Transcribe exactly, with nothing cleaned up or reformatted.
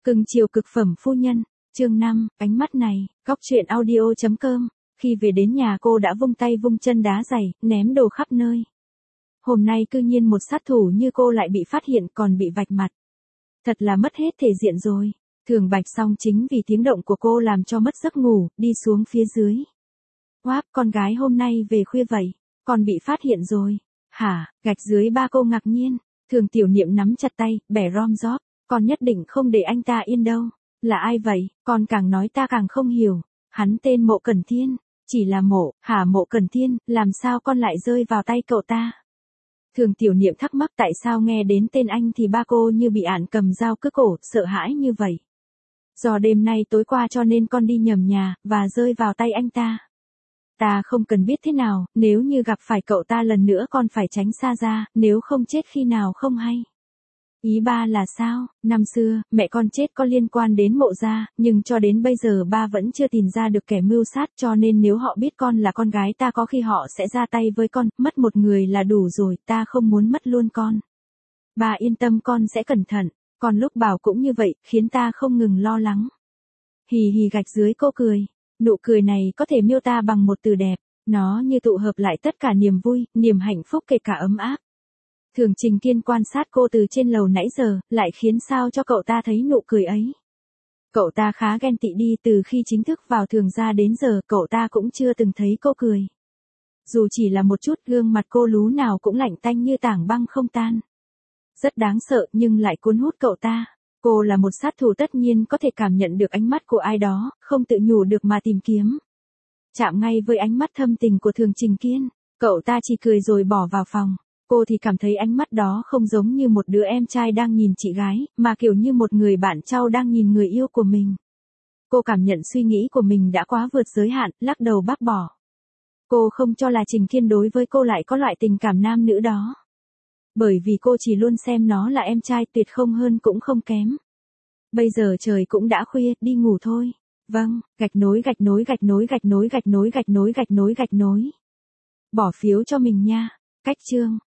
Cưng chiều cực phẩm phu nhân, chương năm, ánh mắt này, góc truyện audio.com. Khi về đến nhà cô đã vung tay vung chân đá giày, ném đồ khắp nơi. Hôm nay cư nhiên một sát thủ như cô lại bị phát hiện còn bị vạch mặt. Thật là mất hết thể diện rồi. Thường Bạch xong chính vì tiếng động của cô làm cho mất giấc ngủ, đi xuống phía dưới. Oáp, con gái hôm nay về khuya vậy, còn bị phát hiện rồi. Hả, gạch dưới ba cô ngạc nhiên. Thường Tiểu Niệm nắm chặt tay, bẻ rom róp. Con nhất định không để anh ta yên đâu. Là ai vậy, con càng nói ta càng không hiểu. Hắn tên Mộ Cẩn Thiên. Chỉ là Mộ, hả Mộ Cẩn Thiên, làm sao con lại rơi vào tay cậu ta? Thường Tiểu Niệm thắc mắc tại sao nghe đến tên anh thì ba cô như bị ạn cầm dao cứa cổ, sợ hãi như vậy. Do đêm nay tối qua cho nên con đi nhầm nhà, và rơi vào tay anh ta. Ta không cần biết thế nào, nếu như gặp phải cậu ta lần nữa con phải tránh xa ra, nếu không chết khi nào không hay. Ý ba là sao, năm xưa, mẹ con chết có liên quan đến Mộ gia, nhưng cho đến bây giờ ba vẫn chưa tìm ra được kẻ mưu sát, cho nên nếu họ biết con là con gái ta có khi họ sẽ ra tay với con, mất một người là đủ rồi, ta không muốn mất luôn con. Ba yên tâm con sẽ cẩn thận, còn lúc bảo cũng như vậy, khiến ta không ngừng lo lắng. Hì hì gạch dưới cô cười, nụ cười này có thể miêu tả bằng một từ đẹp, nó như tụ hợp lại tất cả niềm vui, niềm hạnh phúc kể cả ấm áp. Thường Trình Kiên quan sát cô từ trên lầu nãy giờ, lại khiến sao cho cậu ta thấy nụ cười ấy. Cậu ta khá ghen tị đi, từ khi chính thức vào Thường gia đến giờ, cậu ta cũng chưa từng thấy cô cười. Dù chỉ là một chút, gương mặt cô lú nào cũng lạnh tanh như tảng băng không tan. Rất đáng sợ nhưng lại cuốn hút cậu ta. Cô là một sát thủ tất nhiên có thể cảm nhận được ánh mắt của ai đó, không tự nhủ được mà tìm kiếm. Chạm ngay với ánh mắt thâm tình của Thường Trình Kiên, cậu ta chỉ cười rồi bỏ vào phòng. Cô thì cảm thấy ánh mắt đó không giống như một đứa em trai đang nhìn chị gái, mà kiểu như một người bạn trao đang nhìn người yêu của mình. Cô cảm nhận suy nghĩ của mình đã quá vượt giới hạn, lắc đầu bác bỏ. Cô không cho là Trình Kiên đối với cô lại có loại tình cảm nam nữ đó. Bởi vì cô chỉ luôn xem nó là em trai, tuyệt không hơn cũng không kém. Bây giờ trời cũng đã khuya, đi ngủ thôi. Vâng, gạch nối gạch nối gạch nối gạch nối gạch nối gạch nối gạch nối gạch nối. Bỏ phiếu cho mình nha. Cách chương